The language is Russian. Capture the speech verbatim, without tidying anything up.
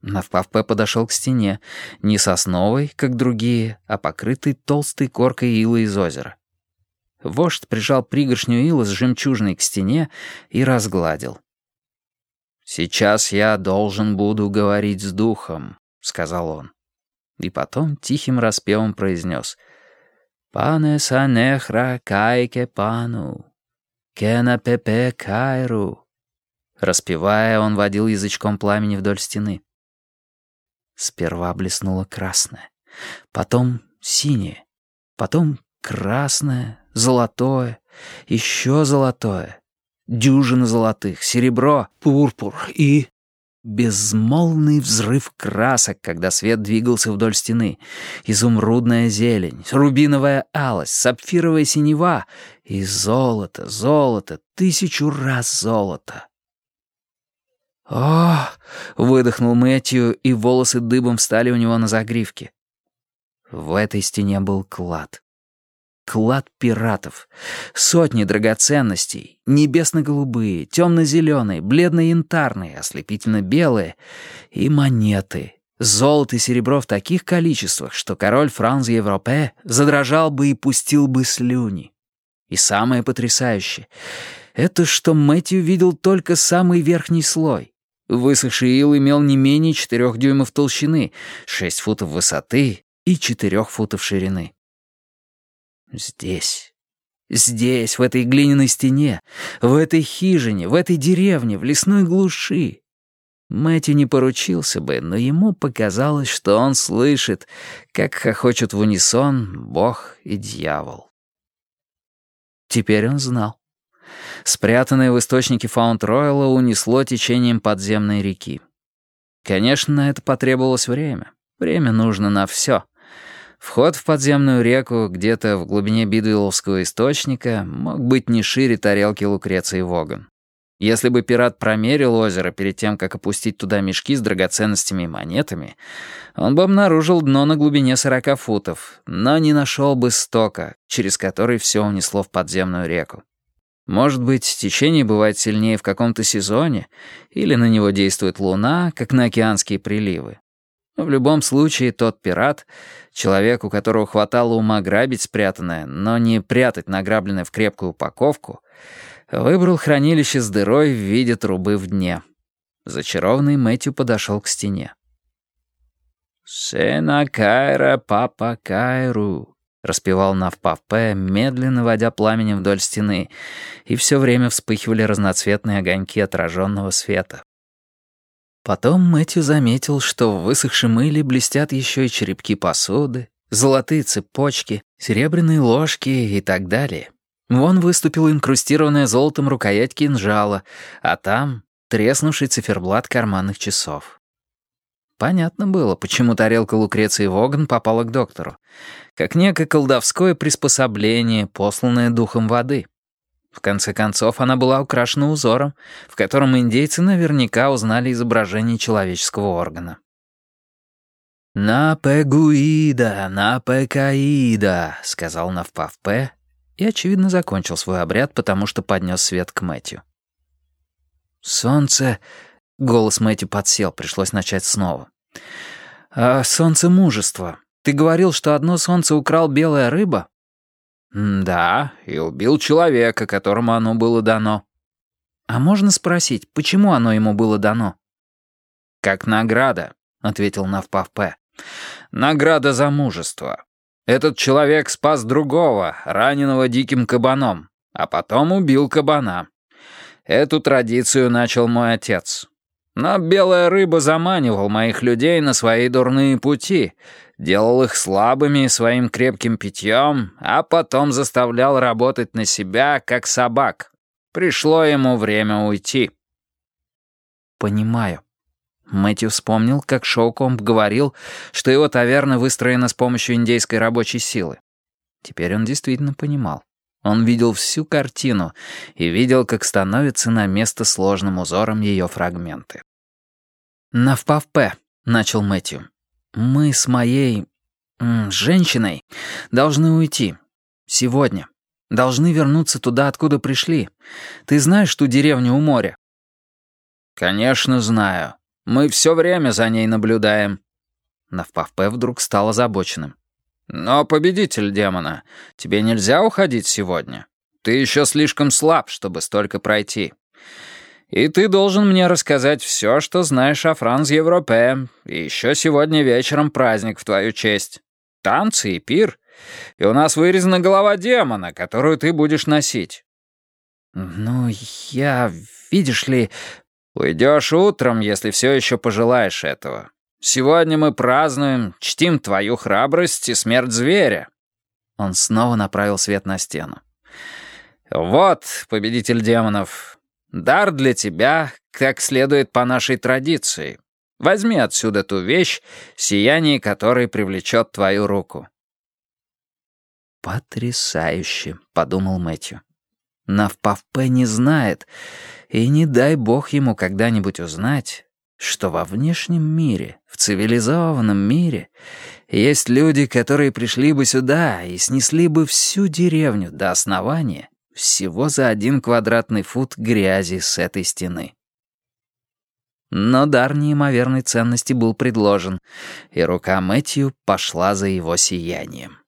Навпавпе подошел к стене, не сосновой, как другие, а покрытой толстой коркой илы из озера. Вождь прижал пригоршню илы с жемчужиной к стене и разгладил. «Сейчас я должен буду говорить с духом», — сказал он. И потом тихим распевом произнес: «Пане санехра кайке пану, кена пепе кайру». Распевая, он водил язычком пламени вдоль стены. Сперва блеснуло красное, потом синее, потом красное, золотое, еще золотое, дюжина золотых, серебро, пурпур и... безмолвный взрыв красок, когда свет двигался вдоль стены. Изумрудная зелень, рубиновая алость, сапфировая синева и золото, золото, тысячу раз золото. «О!» — выдохнул Мэтью, и волосы дыбом встали у него на загривке. В этой стене был клад. Клад пиратов. Сотни драгоценностей. Небесно-голубые, темно-зеленые, бледно-янтарные, ослепительно-белые. И монеты. Золото и серебро в таких количествах, что король Франц Европе задрожал бы и пустил бы слюни. И самое потрясающее — это что Мэтью видел только самый верхний слой. Высохший ил имел не менее четырех дюймов толщины, шесть футов высоты и четырех футов ширины. Здесь, здесь, в этой глиняной стене, в этой хижине, в этой деревне, в лесной глуши. Мэтью не поручился бы, но ему показалось, что он слышит, как хохочут в унисон Бог и дьявол. Теперь он знал. Спрятанное в источнике Фаунд-Ройла унесло течением подземной реки. Конечно, на это потребовалось время. Время нужно на все. Вход в подземную реку где-то в глубине Бидуэлловского источника мог быть не шире тарелки Лукреции Воган. Если бы пират промерил озеро перед тем, как опустить туда мешки с драгоценностями и монетами, он бы обнаружил дно на глубине сорока футов, но не нашел бы стока, через который все унесло в подземную реку. Может быть, течение бывает сильнее в каком-то сезоне, или на него действует луна, как на океанские приливы. Но в любом случае тот пират, человек, у которого хватало ума грабить спрятанное, но не прятать награбленное в крепкую упаковку, выбрал хранилище с дырой в виде трубы в дне. Зачарованный Мэтью подошел к стене. «Сена кайра папа кайру», — распевал Навпавпе, медленно водя пламенем вдоль стены, и все время вспыхивали разноцветные огоньки отраженного света. Потом Мэтью заметил, что в высохшем иле блестят еще и черепки посуды, золотые цепочки, серебряные ложки и так далее. Вон выступила инкрустированная золотом рукоять кинжала, а там треснувший циферблат карманных часов. Понятно было, почему тарелка Лукреции Воган попала к доктору. Как некое колдовское приспособление, посланное духом воды. В конце концов, она была украшена узором, в котором индейцы наверняка узнали изображение человеческого органа. «На пегуида, на пекаида», — сказал Навпавпе, и, очевидно, закончил свой обряд, потому что поднес свет к Мэтью. «Солнце...» — голос Мэтью подсел, пришлось начать снова. «А солнце мужества. Ты говорил, что одно солнце украл белая рыба?» «Да, и убил человека, которому оно было дано». «А можно спросить, почему оно ему было дано?» «Как награда», — ответил Навпавпе. «Награда за мужество. Этот человек спас другого, раненого диким кабаном, а потом убил кабана. Эту традицию начал мой отец. Но белая рыба заманивал моих людей на свои дурные пути, делал их слабыми своим крепким питьем, а потом заставлял работать на себя, как собак. Пришло ему время уйти». «Понимаю». Мэтью вспомнил, как Шоукомб говорил, что его таверна выстроена с помощью индейской рабочей силы. Теперь он действительно понимал. Он видел всю картину и видел, как становятся на место сложным узором ее фрагменты. «Навпавпе», — начал Мэтью, — «мы с моей... М, женщиной должны уйти. Сегодня. Должны вернуться туда, откуда пришли. Ты знаешь ту деревню у моря?» «Конечно знаю. Мы все время за ней наблюдаем». Навпавпе вдруг стал озабоченным. «Но, победитель демона, тебе нельзя уходить сегодня. Ты еще слишком слаб, чтобы столько пройти. И ты должен мне рассказать все, что знаешь о Франс Европе. И еще сегодня вечером праздник в твою честь. Танцы и пир. И у нас вырезана голова демона, которую ты будешь носить». «Ну, я, видишь ли...» «Уйдешь утром, если все еще пожелаешь этого. Сегодня мы празднуем, чтим твою храбрость и смерть зверя». Он снова направил свет на стену. «Вот, победитель демонов, дар для тебя, как следует по нашей традиции. Возьми отсюда ту вещь, сияние которой привлечет твою руку». «Потрясающе», — подумал Мэтью. Навпавпе не знает, и не дай бог ему когда-нибудь узнать, что во внешнем мире, в цивилизованном мире, есть люди, которые пришли бы сюда и снесли бы всю деревню до основания всего за один квадратный фут грязи с этой стены. Но дар неимоверной ценности был предложен, и рука Мэтью пошла за его сиянием.